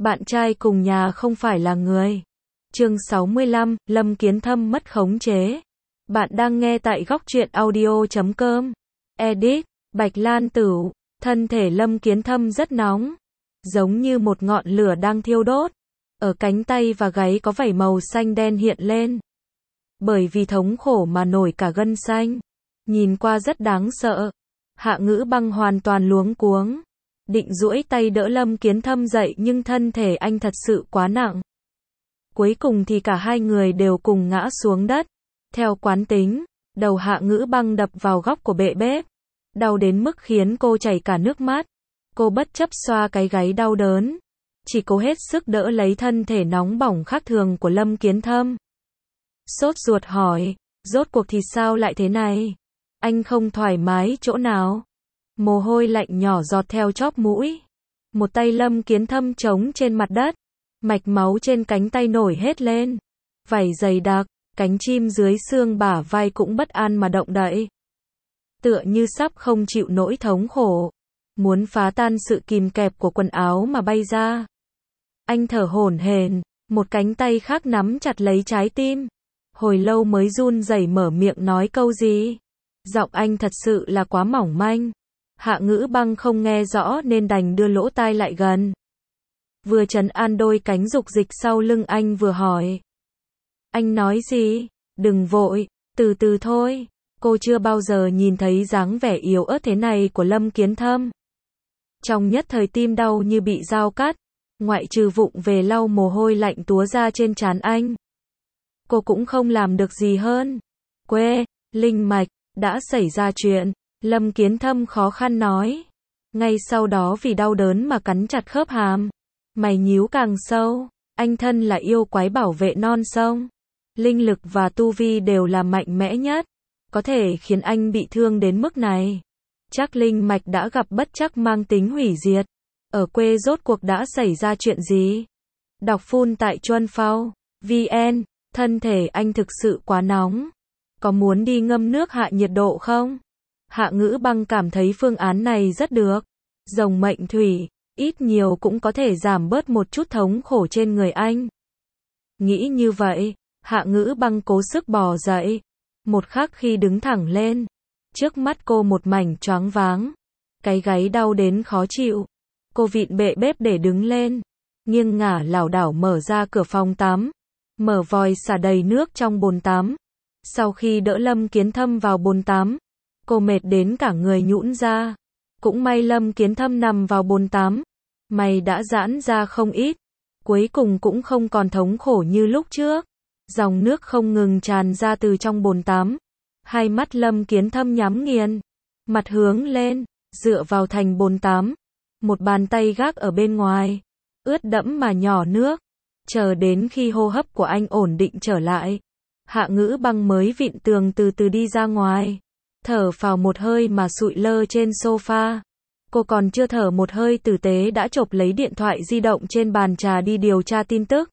Bạn trai cùng nhà không phải là người. Chương 65, Lâm Kiến Thâm mất khống chế. Bạn đang nghe tại góc truyện audio.com. Edit, Bạch Lan Tửu. Thân thể Lâm Kiến Thâm rất nóng, giống như một ngọn lửa đang thiêu đốt. Ở cánh tay và gáy có vảy màu xanh đen hiện lên. Bởi vì thống khổ mà nổi cả gân xanh. Nhìn qua rất đáng sợ. Hạ Ngữ Băng hoàn toàn luống cuống. Định duỗi tay đỡ Lâm Kiến Thâm dậy nhưng thân thể anh thật sự quá nặng. Cuối cùng thì cả hai người đều cùng ngã xuống đất. Theo quán tính, đầu Hạ Ngữ Băng đập vào góc của bệ bếp. Đau đến mức khiến cô chảy cả nước mắt. Cô bất chấp xoa cái gáy đau đớn. Chỉ cố hết sức đỡ lấy thân thể nóng bỏng khác thường của Lâm Kiến Thâm. Sốt ruột hỏi, rốt cuộc thì sao lại thế này? Anh không thoải mái chỗ nào? Mồ hôi lạnh nhỏ giọt theo chóp mũi. Một tay Lâm Kiến Thâm trống trên mặt đất. Mạch máu trên cánh tay nổi hết lên. Vảy dày đặc, cánh chim dưới xương bả vai cũng bất an mà động đậy. Tựa như sắp không chịu nỗi thống khổ. Muốn phá tan sự kìm kẹp của quần áo mà bay ra. Anh thở hổn hển, một cánh tay khác nắm chặt lấy trái tim. Hồi lâu mới run rẩy mở miệng nói câu gì. Giọng anh thật sự là quá mỏng manh. Hạ Ngữ Băng không nghe rõ nên đành đưa lỗ tai lại gần. Vừa trấn an đôi cánh dục dịch sau lưng anh vừa hỏi. Anh nói gì? Đừng vội, từ từ thôi. Cô chưa bao giờ nhìn thấy dáng vẻ yếu ớt thế này của Lâm Kiến Thâm. Trong nhất thời tim đau như bị dao cắt. Ngoại trừ vụng về lau mồ hôi lạnh túa ra trên trán anh. Cô cũng không làm được gì hơn. Quê, linh mạch, đã xảy ra chuyện. Lâm Kiến Thâm khó khăn nói. Ngay sau đó vì đau đớn mà cắn chặt khớp hàm. Mày nhíu càng sâu. Anh thân là yêu quái bảo vệ non sông. Linh lực và tu vi đều là mạnh mẽ nhất. Có thể khiến anh bị thương đến mức này. Chắc linh mạch đã gặp bất trắc mang tính hủy diệt. Ở quê rốt cuộc đã xảy ra chuyện gì? Đọc full tại Chuân Phao VN. Thân thể anh thực sự quá nóng. Có muốn đi ngâm nước hạ nhiệt độ không? Hạ Ngữ Băng cảm thấy phương án này rất được. Rồng mệnh thủy, ít nhiều cũng có thể giảm bớt một chút thống khổ trên người anh. Nghĩ như vậy, Hạ Ngữ Băng cố sức bò dậy. Một khắc khi đứng thẳng lên, trước mắt cô một mảnh choáng váng. Cái gáy đau đến khó chịu. Cô vịn bệ bếp để đứng lên. Nghiêng ngả lảo đảo mở ra cửa phòng tắm. Mở vòi xả đầy nước trong bồn tắm. Sau khi đỡ Lâm Kiến Thâm vào bồn tắm, cô mệt đến cả người nhũn ra. Cũng may Lâm Kiến Thâm nằm vào bồn tắm. Mày đã giãn ra không ít. Cuối cùng cũng không còn thống khổ như lúc trước. Dòng nước không ngừng tràn ra từ trong bồn tắm. Hai mắt Lâm Kiến Thâm nhắm nghiền. Mặt hướng lên, dựa vào thành bồn tắm. Một bàn tay gác ở bên ngoài. Ướt đẫm mà nhỏ nước. Chờ đến khi hô hấp của anh ổn định trở lại. Hạ Ngữ Băng mới vịn tường từ từ đi ra ngoài. Thở phào một hơi mà sụi lơ trên sofa. Cô còn chưa thở một hơi tử tế đã chộp lấy điện thoại di động trên bàn trà đi điều tra tin tức.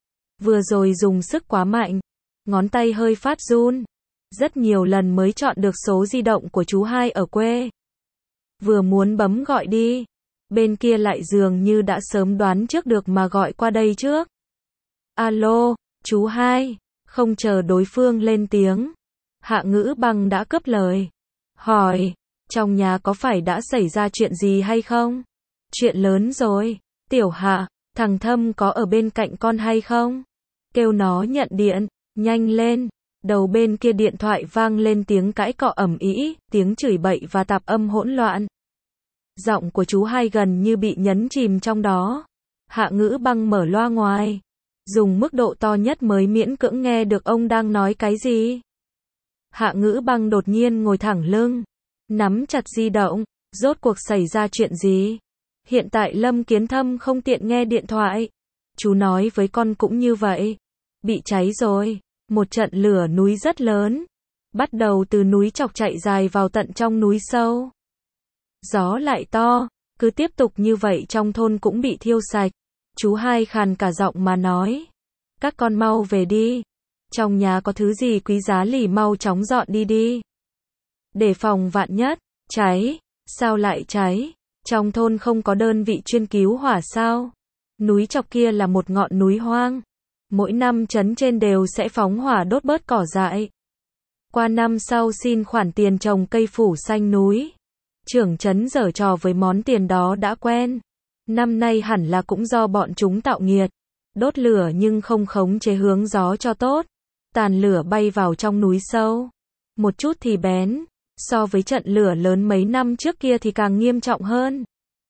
Vừa rồi dùng sức quá mạnh. Ngón tay hơi phát run. Rất nhiều lần mới chọn được số di động của chú hai ở quê. Vừa muốn bấm gọi đi. Bên kia lại dường như đã sớm đoán trước được mà gọi qua đây trước. Alo, chú hai. Không chờ đối phương lên tiếng. Hạ Ngữ Băng đã cướp lời. Hỏi, trong nhà có phải đã xảy ra chuyện gì hay không? Chuyện lớn rồi. Tiểu Hạ, thằng Thâm có ở bên cạnh con hay không? Kêu nó nhận điện, nhanh lên. Đầu bên kia điện thoại vang lên tiếng cãi cọ ầm ĩ, tiếng chửi bậy và tạp âm hỗn loạn. Giọng của chú hai gần như bị nhấn chìm trong đó. Hạ Ngữ Băng mở loa ngoài. Dùng mức độ to nhất mới miễn cưỡng nghe được ông đang nói cái gì. Hạ Ngữ Băng đột nhiên ngồi thẳng lưng. Nắm chặt di động. Rốt cuộc xảy ra chuyện gì? Hiện tại Lâm Kiến Thâm không tiện nghe điện thoại. Chú nói với con cũng như vậy. Bị cháy rồi. Một trận lửa núi rất lớn. Bắt đầu từ núi chọc chạy dài vào tận trong núi sâu. Gió lại to. Cứ tiếp tục như vậy trong thôn cũng bị thiêu sạch. Chú hai khàn cả giọng mà nói. Các con mau về đi. Trong nhà có thứ gì quý giá lì mau chóng dọn đi đi. Để phòng vạn nhất. Cháy. Sao lại cháy? Trong thôn không có đơn vị chuyên cứu hỏa sao? Núi Chọc kia là một ngọn núi hoang. Mỗi năm trấn trên đều sẽ phóng hỏa đốt bớt cỏ dại. Qua năm sau xin khoản tiền trồng cây phủ xanh núi. Trưởng trấn giở trò với món tiền đó đã quen. Năm nay hẳn là cũng do bọn chúng tạo nghiệt. Đốt lửa nhưng không khống chế hướng gió cho tốt. Tàn lửa bay vào trong núi sâu. Một chút thì bén. So với trận lửa lớn mấy năm trước kia thì càng nghiêm trọng hơn.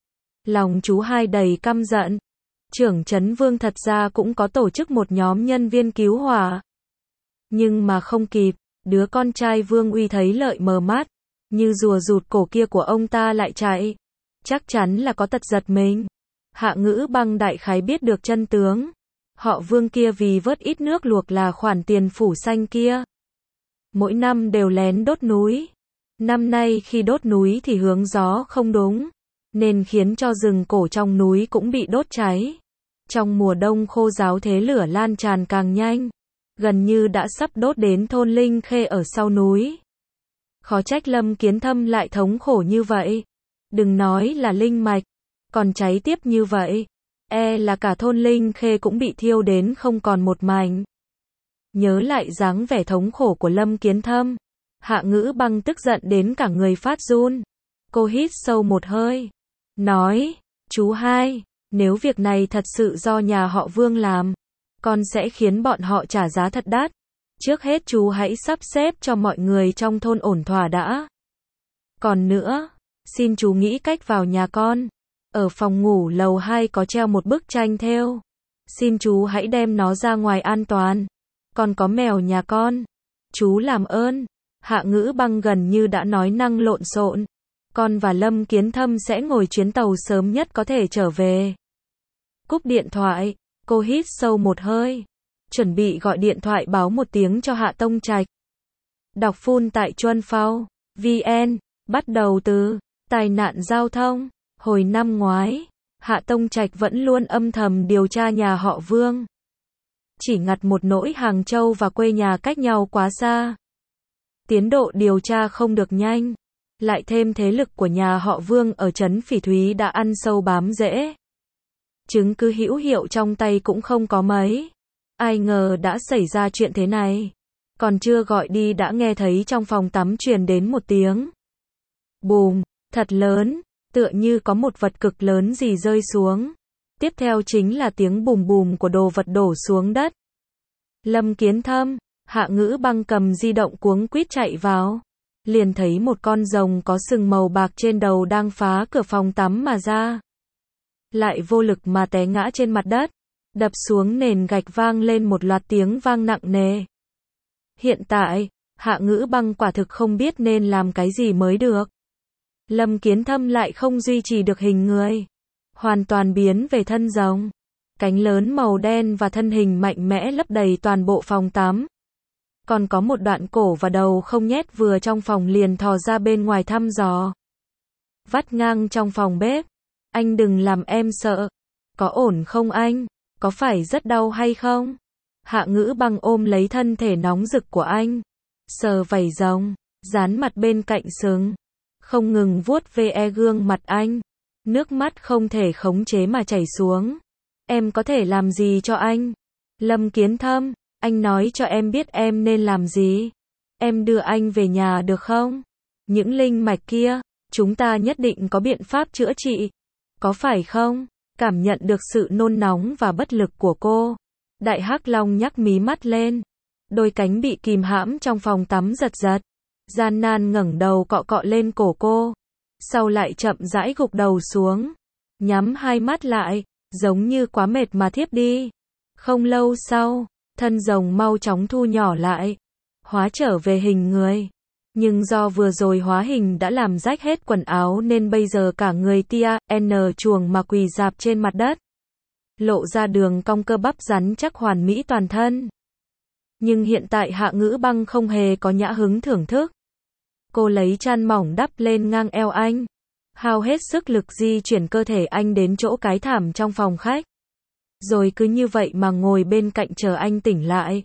Lòng chú hai đầy căm giận. Trưởng trấn Vương thật ra cũng có tổ chức một nhóm nhân viên cứu hỏa. Nhưng mà không kịp, đứa con trai Vương Uy thấy lợi mờ mắt, như rùa rụt cổ kia của ông ta lại chạy. Chắc chắn là có tật giật mình. Hạ Ngữ Băng đại khái biết được chân tướng. Họ Vương kia vì vớt ít nước luộc là khoản tiền phủ xanh kia. Mỗi năm đều lén đốt núi. Năm nay khi đốt núi thì hướng gió không đúng, nên khiến cho rừng cổ trong núi cũng bị đốt cháy. Trong mùa đông khô ráo thế lửa lan tràn càng nhanh, gần như đã sắp đốt đến thôn Linh Khê ở sau núi. Khó trách Lâm Kiến Thâm lại thống khổ như vậy. Đừng nói là linh mạch, còn cháy tiếp như vậy, là cả thôn Linh Khê cũng bị thiêu đến không còn một mảnh. Nhớ lại dáng vẻ thống khổ của Lâm Kiến Thâm, Hạ Ngữ Băng tức giận đến cả người phát run. Cô hít sâu một hơi, nói, chú hai, nếu việc này thật sự do nhà họ Vương làm, con sẽ khiến bọn họ trả giá thật đắt. Trước hết chú hãy sắp xếp cho mọi người trong thôn ổn thỏa đã. Còn nữa, xin chú nghĩ cách vào nhà con. Ở phòng ngủ lầu 2 có treo một bức tranh thêu. Xin chú hãy đem nó ra ngoài an toàn. Còn có mèo nhà con. Chú làm ơn. Hạ Ngữ Băng gần như đã nói năng lộn xộn. Con và Lâm Kiến Thâm sẽ ngồi chuyến tàu sớm nhất có thể trở về. Cúp điện thoại, cô hít sâu một hơi. Chuẩn bị gọi điện thoại báo một tiếng cho Hạ Tông Trạch. Đọc full tại Chuanphao.vn. Bắt đầu từ tai nạn giao thông. Hồi năm ngoái, Hạ Tông Trạch vẫn luôn âm thầm điều tra nhà họ Vương. Chỉ ngặt một nỗi Hàng Châu và quê nhà cách nhau quá xa. Tiến độ điều tra không được nhanh. Lại thêm thế lực của nhà họ Vương ở trấn Phỉ Thúy đã ăn sâu bám rễ. Chứng cứ hữu hiệu trong tay cũng không có mấy. Ai ngờ đã xảy ra chuyện thế này. Còn chưa gọi đi đã nghe thấy trong phòng tắm truyền đến một tiếng bùm, thật lớn, tựa như có một vật cực lớn gì rơi xuống. Tiếp theo chính là tiếng bùm bùm của đồ vật đổ xuống đất. Lâm Kiến Thâm, Hạ Ngữ Băng cầm di động cuống quýt chạy vào. Liền thấy một con rồng có sừng màu bạc trên đầu đang phá cửa phòng tắm mà ra. Lại vô lực mà té ngã trên mặt đất. Đập xuống nền gạch vang lên một loạt tiếng vang nặng nề. Hiện tại, Hạ Ngữ Băng quả thực không biết nên làm cái gì mới được. Lâm Kiến Thâm lại không duy trì được hình người. Hoàn toàn biến về thân rồng. Cánh lớn màu đen và thân hình mạnh mẽ lấp đầy toàn bộ phòng tắm. Còn có một đoạn cổ và đầu không nhét vừa trong phòng liền thò ra bên ngoài thăm dò. Vắt ngang trong phòng bếp. Anh đừng làm em sợ. Có ổn không anh? Có phải rất đau hay không? Hạ Ngữ Băng ôm lấy thân thể nóng rực của anh. Sờ vảy rồng. Dán mặt bên cạnh sừng. Không ngừng vuốt ve gương mặt anh. Nước mắt không thể khống chế mà chảy xuống. Em có thể làm gì cho anh? Lâm Kiến Thâm, anh nói cho em biết em nên làm gì. Em đưa anh về nhà được không? Những linh mạch kia, chúng ta nhất định có biện pháp chữa trị. Có phải không? Cảm nhận được sự nôn nóng và bất lực của cô. Đại Hắc Long nhắc mí mắt lên. Đôi cánh bị kìm hãm trong phòng tắm giật giật. Gian nan ngẩng đầu cọ cọ lên cổ cô. Sau lại chậm rãi gục đầu xuống. Nhắm hai mắt lại, giống như quá mệt mà thiếp đi. Không lâu sau, thân rồng mau chóng thu nhỏ lại. Hóa trở về hình người. Nhưng do vừa rồi hóa hình đã làm rách hết quần áo nên bây giờ cả người tia, chuồng mà quỳ rạp trên mặt đất. Lộ ra đường cong cơ bắp rắn chắc hoàn mỹ toàn thân. Nhưng hiện tại Hạ Ngữ Băng không hề có nhã hứng thưởng thức. Cô lấy chăn mỏng đắp lên ngang eo anh. Hao hết sức lực di chuyển cơ thể anh đến chỗ cái thảm trong phòng khách. Rồi cứ như vậy mà ngồi bên cạnh chờ anh tỉnh lại.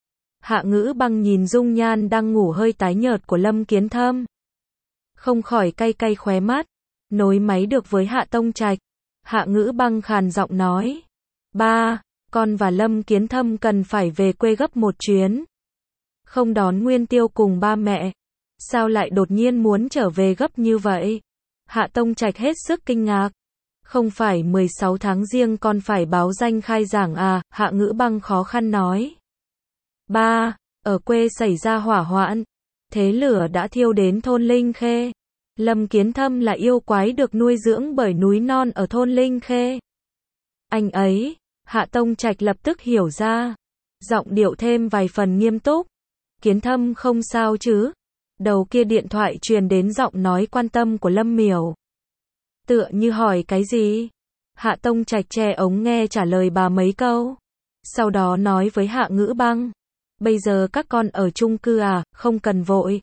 Hạ Ngữ Băng nhìn dung nhan đang ngủ hơi tái nhợt của Lâm Kiến Thâm. Không khỏi cay cay khóe mắt. Nối máy được với Hạ Tông Trạch. Hạ Ngữ Băng khàn giọng nói. Ba, con và Lâm Kiến Thâm cần phải về quê gấp một chuyến. Không đón Nguyên Tiêu cùng ba mẹ. Sao lại đột nhiên muốn trở về gấp như vậy? Hạ Tông Trạch hết sức kinh ngạc. Không phải 16 tháng Giêng con phải báo danh khai giảng à? Hạ Ngữ Băng khó khăn nói. Ba, ở quê xảy ra hỏa hoạn. Thế lửa đã thiêu đến thôn Linh Khê. Lâm Kiến Thâm là yêu quái được nuôi dưỡng bởi núi non ở thôn Linh Khê. Anh ấy, Hạ Tông Trạch lập tức hiểu ra. Giọng điệu thêm vài phần nghiêm túc. Kiến Thâm không sao chứ? Đầu kia điện thoại truyền đến giọng nói quan tâm của Lâm Miểu. Tựa như hỏi cái gì? Hạ Tông Trạch che ống nghe trả lời bà mấy câu. Sau đó nói với Hạ Ngữ Băng. Bây giờ các con ở chung cư à, không cần vội.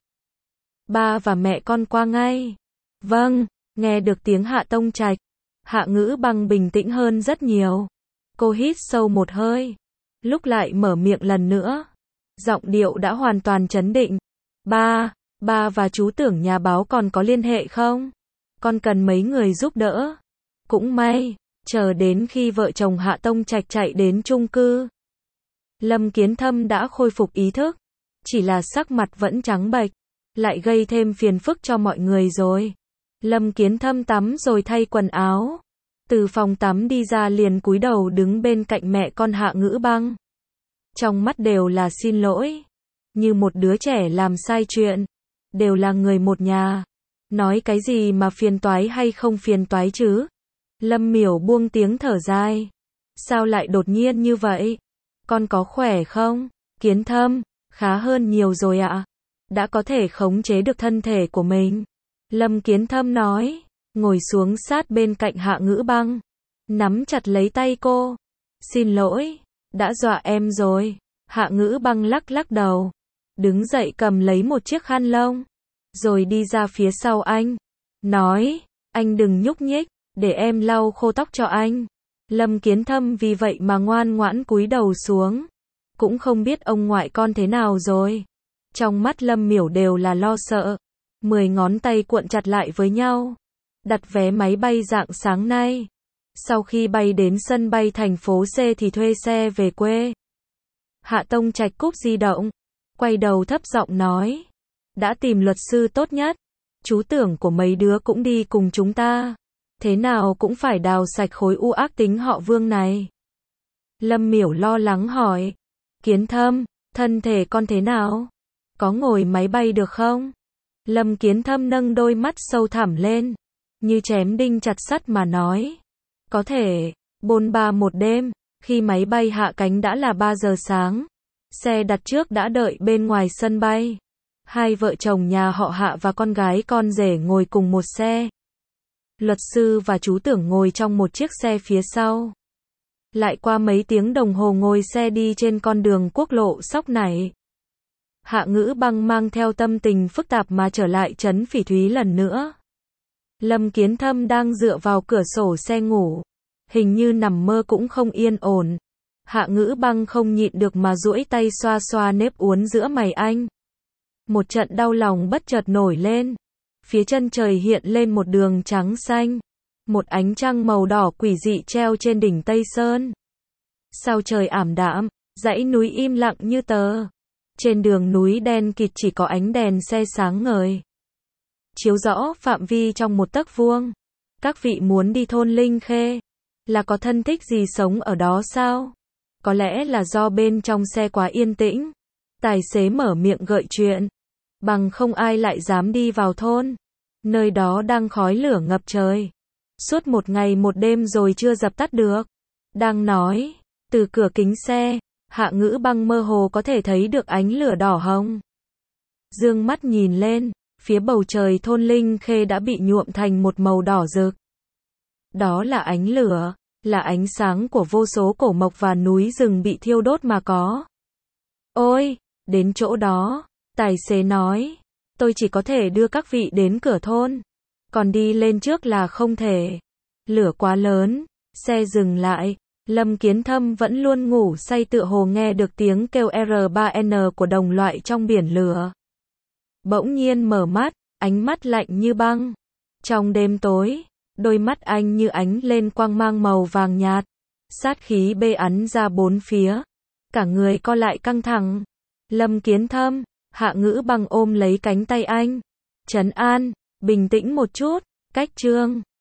Ba và mẹ con qua ngay. Vâng, nghe được tiếng Hạ Tông Trạch. Hạ Ngữ Băng bình tĩnh hơn rất nhiều. Cô hít sâu một hơi. Lúc lại mở miệng lần nữa. Giọng điệu đã hoàn toàn trấn định. Ba và chú Tưởng nhà báo còn có liên hệ không? Con cần mấy người giúp đỡ. Cũng may, chờ đến khi vợ chồng Hạ Tông Trạch chạy đến chung cư. Lâm Kiến Thâm đã khôi phục ý thức. Chỉ là sắc mặt vẫn trắng bệch. Lại gây thêm phiền phức cho mọi người rồi. Lâm Kiến Thâm tắm rồi thay quần áo. Từ phòng tắm đi ra liền cúi đầu đứng bên cạnh mẹ con Hạ Ngữ Băng. Trong mắt đều là xin lỗi. Như một đứa trẻ làm sai chuyện. Đều là người một nhà. Nói cái gì mà phiền toái hay không phiền toái chứ? Lâm Miểu buông tiếng thở dài. Sao lại đột nhiên như vậy? Con có khỏe không? Kiến Thâm, khá hơn nhiều rồi ạ. Đã có thể khống chế được thân thể của mình. Lâm Kiến Thâm nói. Ngồi xuống sát bên cạnh Hạ Ngữ Băng. Nắm chặt lấy tay cô. Xin lỗi, đã dọa em rồi. Hạ Ngữ Băng lắc lắc đầu. Đứng dậy cầm lấy một chiếc khăn lông. Rồi đi ra phía sau anh. Nói, anh đừng nhúc nhích, để em lau khô tóc cho anh. Lâm Kiến Thâm vì vậy mà ngoan ngoãn cúi đầu xuống. Cũng không biết ông ngoại con thế nào rồi. Trong mắt Lâm Miểu đều là lo sợ. 10 ngón tay cuộn chặt lại với nhau. Đặt vé máy bay rạng sáng nay. Sau khi bay đến sân bay thành phố C thì thuê xe về quê. Hạ Tông Trạch cúp di động. Quay đầu thấp giọng nói. Đã tìm luật sư tốt nhất. Chú Tưởng của mấy đứa cũng đi cùng chúng ta. Thế nào cũng phải đào sạch khối u ác tính họ Vương này. Lâm Miểu lo lắng hỏi. Kiến Thâm, thân thể con thế nào? Có ngồi máy bay được không? Lâm Kiến Thâm nâng đôi mắt sâu thẳm lên. Như chém đinh chặt sắt mà nói. Có thể, bôn ba một đêm. Khi máy bay hạ cánh đã là 3 giờ sáng. Xe đặt trước đã đợi bên ngoài sân bay. Hai vợ chồng nhà họ Hạ và con gái con rể ngồi cùng một xe. Luật sư và chú Tưởng ngồi trong một chiếc xe phía sau. Lại qua mấy tiếng đồng hồ ngồi xe đi trên con đường quốc lộ sóc nảy. Hạ Ngữ Băng mang theo tâm tình phức tạp mà trở lại trấn Phỉ Thúy lần nữa. Lâm Kiến Thâm đang dựa vào cửa sổ xe ngủ. Hình như nằm mơ cũng không yên ổn. Hạ Ngữ Băng không nhịn được mà duỗi tay xoa xoa nếp uốn giữa mày anh. Một trận đau lòng bất chợt nổi lên. Phía chân trời hiện lên một đường trắng xanh. Một ánh trăng màu đỏ quỷ dị treo trên đỉnh Tây Sơn. Sao trời ảm đạm, dãy núi im lặng như tờ. Trên đường núi đen kịt chỉ có ánh đèn xe sáng ngời. Chiếu rõ phạm vi trong một tấc vuông. Các vị muốn đi thôn Linh Khê. Là có thân thích gì sống ở đó sao? Có lẽ là do bên trong xe quá yên tĩnh. Tài xế mở miệng gợi chuyện. Bằng không ai lại dám đi vào thôn. Nơi đó đang khói lửa ngập trời. Suốt một ngày một đêm rồi chưa dập tắt được. Đang nói, từ cửa kính xe, Hạ Ngữ Băng mơ hồ có thể thấy được ánh lửa đỏ hồng. Dương mắt nhìn lên, phía bầu trời thôn Linh Khê đã bị nhuộm thành một màu đỏ rực. Đó là ánh lửa, là ánh sáng của vô số cổ mộc và núi rừng bị thiêu đốt mà có. Ôi, đến chỗ đó, tài xế nói, tôi chỉ có thể đưa các vị đến cửa thôn, còn đi lên trước là không thể. Lửa quá lớn, xe dừng lại. Lâm Kiến Thâm vẫn luôn ngủ say tựa hồ nghe được tiếng kêu R3N của đồng loại trong biển lửa. Bỗng nhiên mở mắt, ánh mắt lạnh như băng. Trong đêm tối, đôi mắt anh như ánh lên quang mang màu vàng nhạt. Sát khí bê ắn ra bốn phía. Cả người co lại căng thẳng. Lâm Kiến Thâm, Hạ Ngữ Bằng ôm lấy cánh tay anh. Trấn an, bình tĩnh một chút, cách Trương